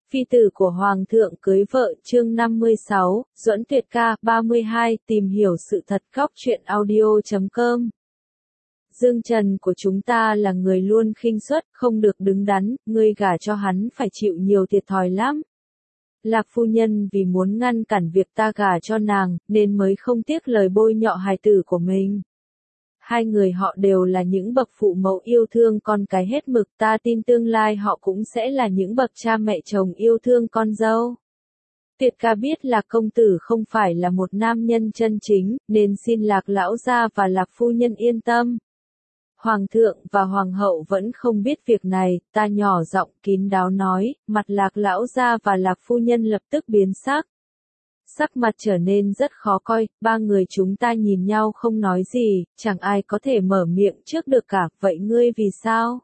Phi tử của Hoàng thượng cưới vợ chương 56, Duẫn Tuyệt ca 32, tìm hiểu sự thật góc truyện audio.com. Dương Trần của chúng ta là người luôn khinh suất, không được đứng đắn, ngươi gả cho hắn phải chịu nhiều thiệt thòi lắm. Lạc phu nhân vì muốn ngăn cản việc ta gả cho nàng, nên mới không tiếc lời bôi nhọ hài tử của mình. Hai người họ đều là những bậc phụ mẫu yêu thương con cái hết mực, ta tin tương lai họ cũng sẽ là những bậc cha mẹ chồng yêu thương con dâu. Tuyệt ca biết Lạc công tử không phải là một nam nhân chân chính, nên xin Lạc lão gia và Lạc phu nhân yên tâm. Hoàng thượng và hoàng hậu vẫn không biết việc này, ta nhỏ giọng kín đáo nói, mặt Lạc lão gia và Lạc phu nhân lập tức biến sắc. Sắc mặt trở nên rất khó coi, ba người chúng ta nhìn nhau không nói gì, chẳng ai có thể mở miệng trước được cả, vậy ngươi vì sao?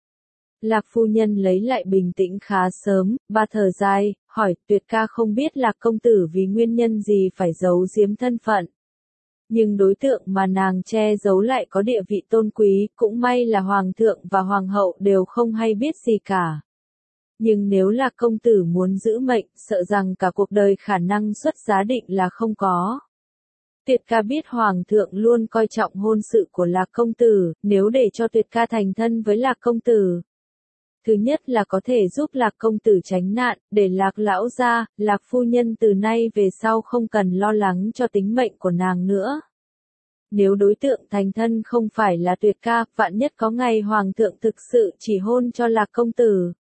Lạc phu nhân lấy lại bình tĩnh khá sớm, bà thở dài, hỏi, Tuyệt ca không biết Lạc công tử vì nguyên nhân gì phải giấu giếm thân phận. Nhưng đối tượng mà nàng che giấu lại có địa vị tôn quý, cũng may là hoàng thượng và hoàng hậu đều không hay biết gì cả. Nhưng nếu là công tử muốn giữ mệnh, sợ rằng cả cuộc đời khả năng xuất giá định là không có. Tuyệt ca biết hoàng thượng luôn coi trọng hôn sự của Lạc công tử, nếu để cho Tuyệt ca thành thân với Lạc công tử. Thứ nhất là có thể giúp Lạc công tử tránh nạn, để Lạc lão gia, Lạc phu nhân từ nay về sau không cần lo lắng cho tính mệnh của nàng nữa. Nếu đối tượng thành thân không phải là Tuyệt ca, vạn nhất có ngày hoàng thượng thực sự chỉ hôn cho Lạc công tử.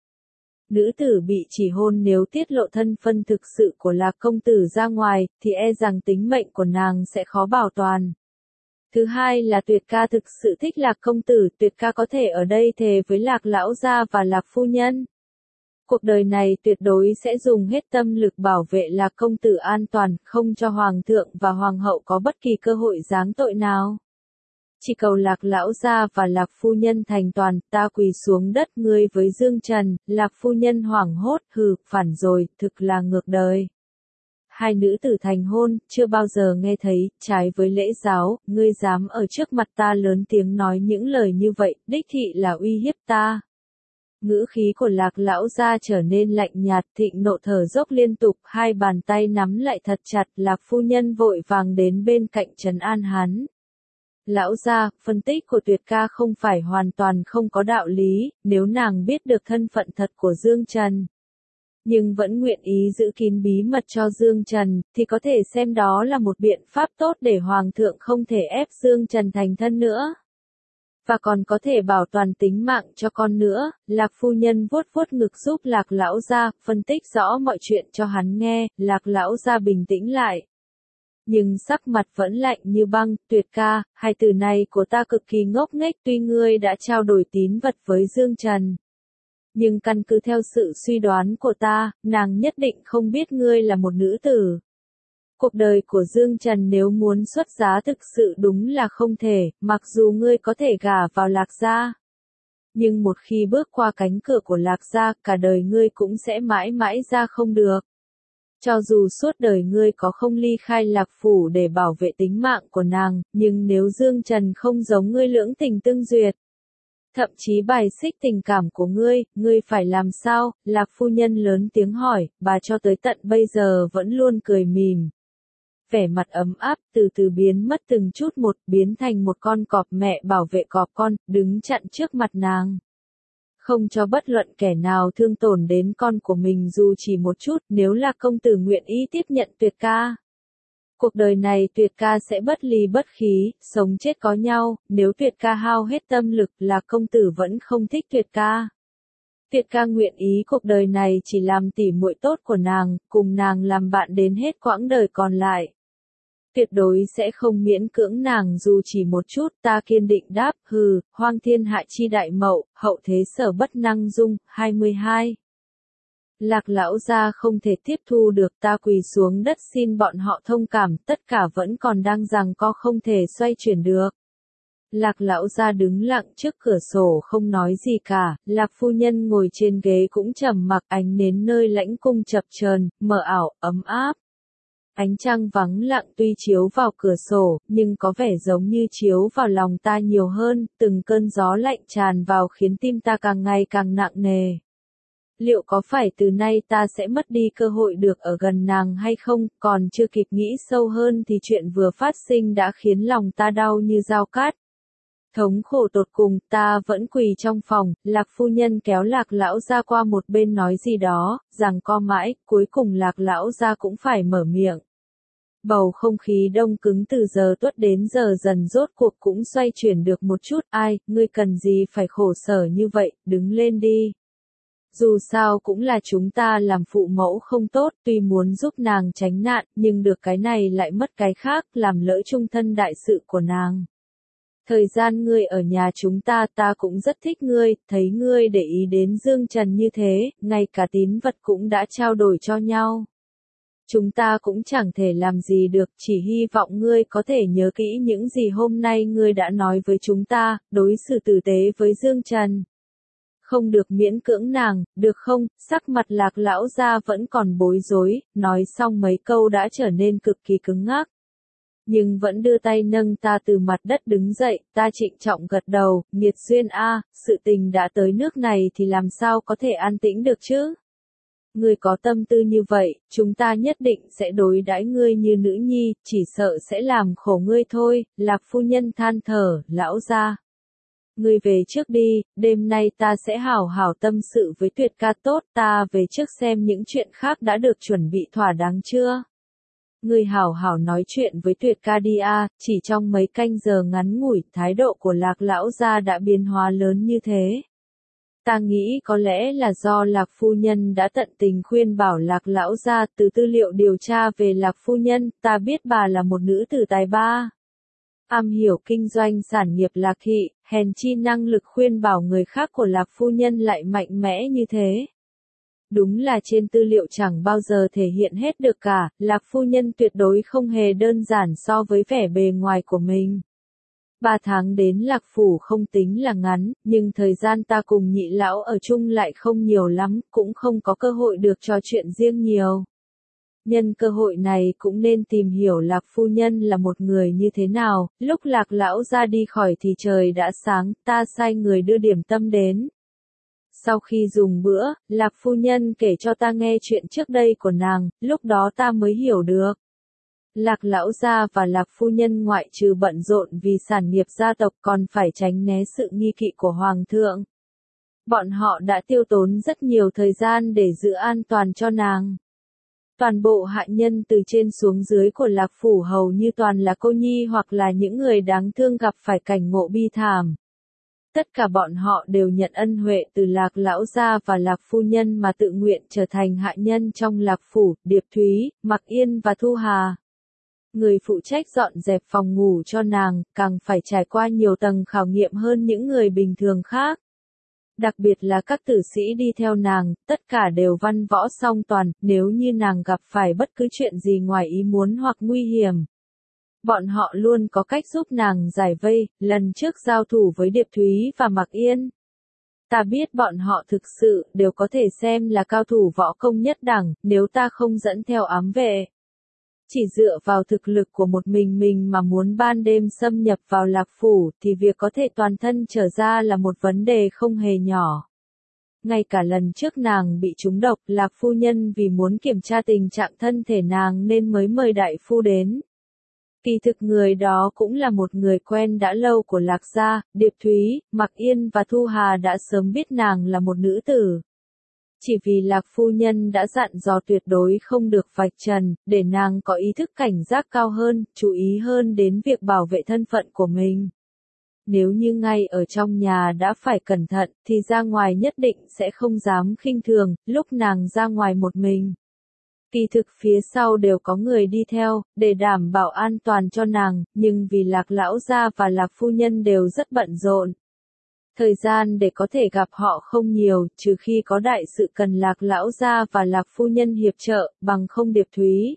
Nữ tử bị chỉ hôn nếu tiết lộ thân phân thực sự của Lạc công tử ra ngoài, thì e rằng tính mệnh của nàng sẽ khó bảo toàn. Thứ hai là Tuyệt ca thực sự thích Lạc công tử, Tuyệt ca có thể ở đây thề với Lạc lão gia và Lạc phu nhân. Cuộc đời này tuyệt đối sẽ dùng hết tâm lực bảo vệ Lạc công tử an toàn, không cho hoàng thượng và hoàng hậu có bất kỳ cơ hội giáng tội nào. Chỉ cầu Lạc lão gia và Lạc phu nhân thành toàn, ta quỳ xuống đất ngươi với Dương Trần. Lạc phu nhân hoảng hốt, hừ, phản rồi, thực là ngược đời. Hai nữ tử thành hôn, chưa bao giờ nghe thấy, trái với lễ giáo, ngươi dám ở trước mặt ta lớn tiếng nói những lời như vậy, đích thị là uy hiếp ta. Ngữ khí của Lạc lão gia trở nên lạnh nhạt, thịnh nộ thở dốc liên tục, hai bàn tay nắm lại thật chặt, Lạc phu nhân vội vàng đến bên cạnh trấn an hắn. Lão gia, phân tích của Tuyệt ca không phải hoàn toàn không có đạo lý, nếu nàng biết được thân phận thật của Dương Trần. Nhưng vẫn nguyện ý giữ kín bí mật cho Dương Trần, thì có thể xem đó là một biện pháp tốt để Hoàng thượng không thể ép Dương Trần thành thân nữa. Và còn có thể bảo toàn tính mạng cho con nữa, Lạc phu nhân vuốt vuốt ngực giúp Lạc lão gia, phân tích rõ mọi chuyện cho hắn nghe, Lạc lão gia bình tĩnh lại. Nhưng sắc mặt vẫn lạnh như băng, Tuyệt ca, hai từ này của ta cực kỳ ngốc nghếch, tuy ngươi đã trao đổi tín vật với Dương Trần. Nhưng căn cứ theo sự suy đoán của ta, nàng nhất định không biết ngươi là một nữ tử. Cuộc đời của Dương Trần nếu muốn xuất giá thực sự đúng là không thể, mặc dù ngươi có thể gả vào Lạc gia. Nhưng một khi bước qua cánh cửa của Lạc gia, cả đời ngươi cũng sẽ mãi mãi ra không được. Cho dù suốt đời ngươi có không ly khai Lạc phủ để bảo vệ tính mạng của nàng, nhưng nếu Dương Trần không giống ngươi lưỡng tình tương duyệt, thậm chí bài xích tình cảm của ngươi phải làm sao? Lạc phu nhân lớn tiếng hỏi, bà cho tới tận bây giờ vẫn luôn cười mỉm. Vẻ mặt ấm áp từ từ biến mất từng chút một, biến thành một con cọp mẹ bảo vệ cọp con, đứng chặn trước mặt nàng. Không cho bất luận kẻ nào thương tổn đến con của mình dù chỉ một chút, nếu là công tử nguyện ý tiếp nhận Tuyệt ca. Cuộc đời này Tuyệt ca sẽ bất ly bất khí, sống chết có nhau, nếu Tuyệt ca hao hết tâm lực là công tử vẫn không thích Tuyệt ca. Tuyệt ca nguyện ý cuộc đời này chỉ làm tỉ muội tốt của nàng, cùng nàng làm bạn đến hết quãng đời còn lại. Tuyệt đối sẽ không miễn cưỡng nàng dù chỉ một chút, ta kiên định đáp, hừ, hoang thiên hạ chi đại mậu, hậu thế sở bất năng dung, 22. Lạc lão gia không thể tiếp thu được, ta quỳ xuống đất xin bọn họ thông cảm, tất cả vẫn còn đang giằng co không thể xoay chuyển được. Lạc lão gia đứng lặng trước cửa sổ không nói gì cả, Lạc phu nhân ngồi trên ghế cũng trầm mặc, ánh nến nơi lãnh cung chập chờn, mờ ảo, ấm áp. Ánh trăng vắng lặng tuy chiếu vào cửa sổ, nhưng có vẻ giống như chiếu vào lòng ta nhiều hơn, từng cơn gió lạnh tràn vào khiến tim ta càng ngày càng nặng nề. Liệu có phải từ nay ta sẽ mất đi cơ hội được ở gần nàng hay không? Còn chưa kịp nghĩ sâu hơn thì chuyện vừa phát sinh đã khiến lòng ta đau như dao cát. Thống khổ tột cùng, ta vẫn quỳ trong phòng, Lạc phu nhân kéo Lạc lão gia qua một bên nói gì đó, giằng co mãi, cuối cùng Lạc lão gia cũng phải mở miệng. Bầu không khí đông cứng từ giờ tuất đến giờ dần rốt cuộc cũng xoay chuyển được một chút. Ai, ngươi cần gì phải khổ sở như vậy, đứng lên đi. Dù sao cũng là chúng ta làm phụ mẫu không tốt, tuy muốn giúp nàng tránh nạn, nhưng được cái này lại mất cái khác, làm lỡ chung thân đại sự của nàng. Thời gian ngươi ở nhà chúng ta cũng rất thích ngươi, thấy ngươi để ý đến Dương Trần như thế, ngay cả tín vật cũng đã trao đổi cho nhau. Chúng ta cũng chẳng thể làm gì được, chỉ hy vọng ngươi có thể nhớ kỹ những gì hôm nay ngươi đã nói với chúng ta, đối xử tử tế với Dương Trần. Không được miễn cưỡng nàng, được không? Sắc mặt Lạc lão gia vẫn còn bối rối, nói xong mấy câu đã trở nên cực kỳ cứng ngắc. Nhưng vẫn đưa tay nâng ta từ mặt đất đứng dậy, ta trịnh trọng gật đầu, nghiệt duyên a, sự tình đã tới nước này thì làm sao có thể an tĩnh được chứ? Ngươi có tâm tư như vậy, chúng ta nhất định sẽ đối đãi ngươi như nữ nhi, chỉ sợ sẽ làm khổ ngươi thôi. Lạc phu nhân than thở, lão gia. Ngươi về trước đi, đêm nay ta sẽ hảo hảo tâm sự với Tuyệt ca tốt, ta về trước xem những chuyện khác đã được chuẩn bị thỏa đáng chưa. Ngươi hảo hảo nói chuyện với Tuyệt ca đi a. Chỉ trong mấy canh giờ ngắn ngủi, thái độ của Lạc lão gia đã biến hóa lớn như thế. Ta nghĩ có lẽ là do Lạc phu nhân đã tận tình khuyên bảo Lạc lão gia. Từ tư liệu điều tra về Lạc phu nhân, ta biết bà là một nữ tử tài ba. Am hiểu kinh doanh sản nghiệp Lạc thị, hèn chi năng lực khuyên bảo người khác của Lạc phu nhân lại mạnh mẽ như thế. Đúng là trên tư liệu chẳng bao giờ thể hiện hết được cả, Lạc phu nhân tuyệt đối không hề đơn giản so với vẻ bề ngoài của mình. 3 tháng đến Lạc phủ không tính là ngắn, nhưng thời gian ta cùng nhị lão ở chung lại không nhiều lắm, cũng không có cơ hội được trò chuyện riêng nhiều. Nhân cơ hội này cũng nên tìm hiểu Lạc phu nhân là một người như thế nào. Lúc Lạc lão ra đi khỏi thì trời đã sáng, ta sai người đưa điểm tâm đến. Sau khi dùng bữa, Lạc phu nhân kể cho ta nghe chuyện trước đây của nàng, lúc đó ta mới hiểu được. Lạc lão gia và Lạc phu nhân ngoại trừ bận rộn vì sản nghiệp gia tộc còn phải tránh né sự nghi kỵ của Hoàng thượng. Bọn họ đã tiêu tốn rất nhiều thời gian để giữ an toàn cho nàng. Toàn bộ hạ nhân từ trên xuống dưới của Lạc phủ hầu như toàn là cô nhi hoặc là những người đáng thương gặp phải cảnh ngộ bi thảm. Tất cả bọn họ đều nhận ân huệ từ Lạc lão gia và Lạc phu nhân mà tự nguyện trở thành hạ nhân trong Lạc phủ. Điệp Thúy, Mặc Yên và Thu Hà. Người phụ trách dọn dẹp phòng ngủ cho nàng, càng phải trải qua nhiều tầng khảo nghiệm hơn những người bình thường khác. Đặc biệt là các tử sĩ đi theo nàng, tất cả đều văn võ song toàn, nếu như nàng gặp phải bất cứ chuyện gì ngoài ý muốn hoặc nguy hiểm. Bọn họ luôn có cách giúp nàng giải vây, lần trước giao thủ với Điệp Thúy và Mặc Yên. Ta biết bọn họ thực sự đều có thể xem là cao thủ võ công nhất đẳng, nếu ta không dẫn theo ám vệ. Chỉ dựa vào thực lực của một mình mà muốn ban đêm xâm nhập vào Lạc phủ thì việc có thể toàn thân trở ra là một vấn đề không hề nhỏ. Ngay cả lần trước nàng bị trúng độc, Lạc phu nhân vì muốn kiểm tra tình trạng thân thể nàng nên mới mời đại phu đến. Kỳ thực người đó cũng là một người quen đã lâu của Lạc gia. Điệp Thúy, Mặc Yên và Thu Hà đã sớm biết nàng là một nữ tử. Chỉ vì Lạc phu nhân đã dặn dò tuyệt đối không được vạch trần, để nàng có ý thức cảnh giác cao hơn, chú ý hơn đến việc bảo vệ thân phận của mình. Nếu như ngay ở trong nhà đã phải cẩn thận, thì ra ngoài nhất định sẽ không dám khinh thường, lúc nàng ra ngoài một mình. Kỳ thực phía sau đều có người đi theo, để đảm bảo an toàn cho nàng, nhưng vì Lạc lão gia và Lạc phu nhân đều rất bận rộn. Thời gian để có thể gặp họ không nhiều, trừ khi có đại sự cần Lạc lão gia và Lạc phu nhân hiệp trợ, bằng không Điệp Thúy,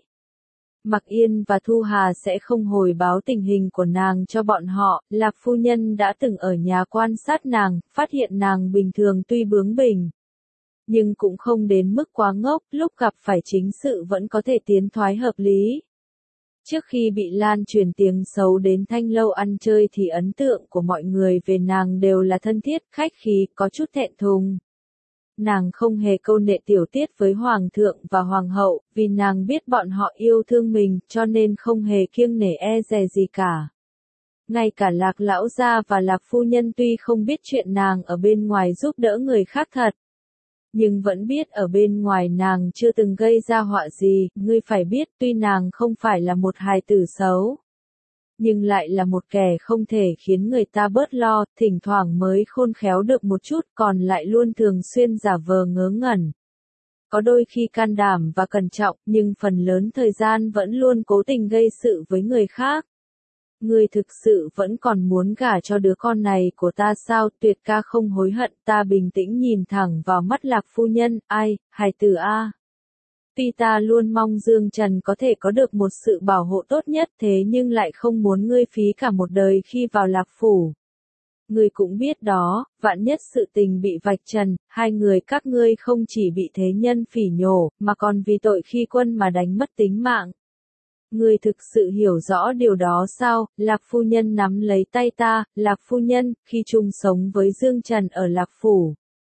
Mặc Yên và Thu Hà sẽ không hồi báo tình hình của nàng cho bọn họ. Lạc phu nhân đã từng ở nhà quan sát nàng, phát hiện nàng bình thường tuy bướng bỉnh, nhưng cũng không đến mức quá ngốc, lúc gặp phải chính sự vẫn có thể tiến thoái hợp lý. Trước khi bị lan truyền tiếng xấu đến Thanh lâu ăn chơi thì ấn tượng của mọi người về nàng đều là thân thiết, khách khí, có chút thẹn thùng. Nàng không hề câu nệ tiểu tiết với hoàng thượng và hoàng hậu, vì nàng biết bọn họ yêu thương mình, cho nên không hề kiêng nể e dè gì cả. Ngay cả Lạc lão gia và Lạc phu nhân tuy không biết chuyện nàng ở bên ngoài giúp đỡ người khác thật, nhưng vẫn biết ở bên ngoài nàng chưa từng gây ra họa gì. Ngươi phải biết, tuy nàng không phải là một hài tử xấu, nhưng lại là một kẻ không thể khiến người ta bớt lo, thỉnh thoảng mới khôn khéo được một chút, còn lại luôn thường xuyên giả vờ ngớ ngẩn. Có đôi khi can đảm và cẩn trọng, nhưng phần lớn thời gian vẫn luôn cố tình gây sự với người khác. Ngươi thực sự vẫn còn muốn gả cho đứa con này của ta sao? Tuyệt ca không hối hận. Ta bình tĩnh nhìn thẳng vào mắt Lạc phu nhân. Ai, hài tử a. Tuy ta luôn mong Dương Trần có thể có được một sự bảo hộ tốt nhất, thế nhưng lại không muốn ngươi phí cả một đời khi vào Lạc phủ. Ngươi cũng biết đó, vạn nhất sự tình bị vạch trần, hai người các ngươi không chỉ bị thế nhân phỉ nhổ, mà còn vì tội khi quân mà đánh mất tính mạng. Ngươi thực sự hiểu rõ điều đó sao? Lạc phu nhân nắm lấy tay ta. Lạc phu nhân, khi chung sống với Dương Trần ở Lạc phủ,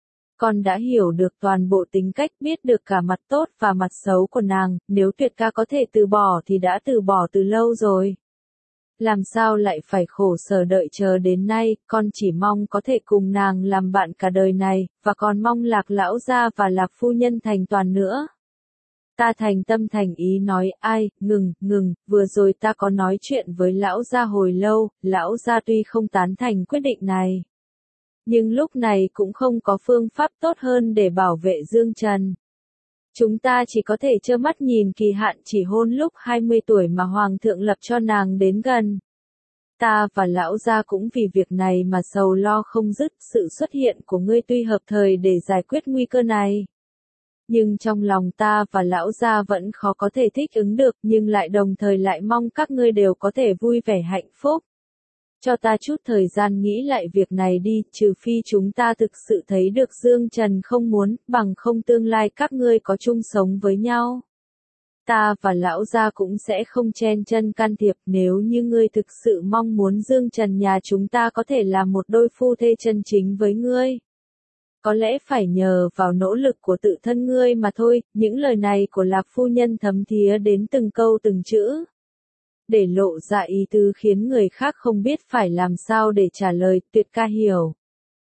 con đã hiểu được toàn bộ tính cách, biết được cả mặt tốt và mặt xấu của nàng. Nếu Tuyệt ca có thể từ bỏ thì đã từ bỏ từ lâu rồi. Làm sao lại phải khổ sở đợi chờ đến nay? Con chỉ mong có thể cùng nàng làm bạn cả đời này, và còn mong Lạc lão gia và Lạc phu nhân thành toàn nữa. Ta thành tâm thành ý nói. Ai, ngừng, vừa rồi ta có nói chuyện với lão gia hồi lâu. Lão gia tuy không tán thành quyết định này, nhưng lúc này cũng không có phương pháp tốt hơn để bảo vệ Dương Trần. Chúng ta chỉ có thể trơ mắt nhìn kỳ hạn chỉ hôn lúc 20 tuổi mà hoàng thượng lập cho nàng đến gần. Ta và lão gia cũng vì việc này mà sầu lo không dứt. Sự xuất hiện của ngươi tuy hợp thời để giải quyết nguy cơ này, nhưng trong lòng ta và lão gia vẫn khó có thể thích ứng được, nhưng lại đồng thời lại mong các ngươi đều có thể vui vẻ hạnh phúc. Cho ta chút thời gian nghĩ lại việc này đi, trừ phi chúng ta thực sự thấy được Dương Trần không muốn, bằng không tương lai các ngươi có chung sống với nhau. Ta và lão gia cũng sẽ không chen chân can thiệp. Nếu như ngươi thực sự mong muốn Dương Trần nhà chúng ta có thể làm một đôi phu thê chân chính với ngươi, có lẽ phải nhờ vào nỗ lực của tự thân ngươi mà thôi. Những lời này của Lạc phu nhân thấm thía đến từng câu từng chữ, để lộ ra ý tứ khiến người khác không biết phải làm sao để trả lời. Tuyệt ca hiểu.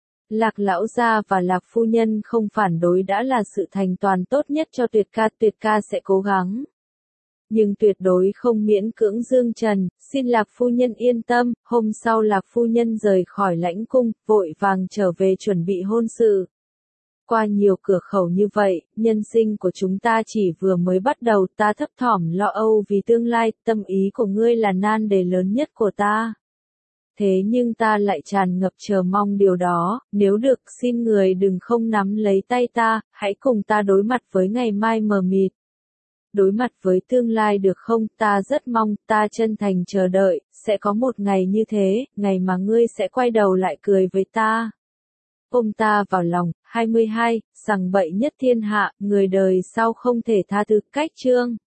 Lạc lão gia và Lạc phu nhân không phản đối đã là sự thành toàn tốt nhất cho Tuyệt ca sẽ cố gắng. Nhưng tuyệt đối không miễn cưỡng Dương Trần, xin Lạc phu nhân yên tâm. Hôm sau Lạc phu nhân rời khỏi lãnh cung, vội vàng trở về chuẩn bị hôn sự. Qua nhiều cửa khẩu như vậy, nhân sinh của chúng ta chỉ vừa mới bắt đầu. Ta thấp thỏm lo âu vì tương lai, tâm ý của ngươi là nan đề lớn nhất của ta. Thế nhưng ta lại tràn ngập chờ mong điều đó. Nếu được, xin người đừng không nắm lấy tay ta, hãy cùng ta đối mặt với ngày mai mờ mịt. Đối mặt với tương lai được không? Ta rất mong, ta chân thành chờ đợi, sẽ có một ngày như thế, ngày mà ngươi sẽ quay đầu lại cười với ta, ôm ta vào lòng. 22. Sằng bậy nhất thiên hạ, người đời sau không thể tha thứ. Cách chương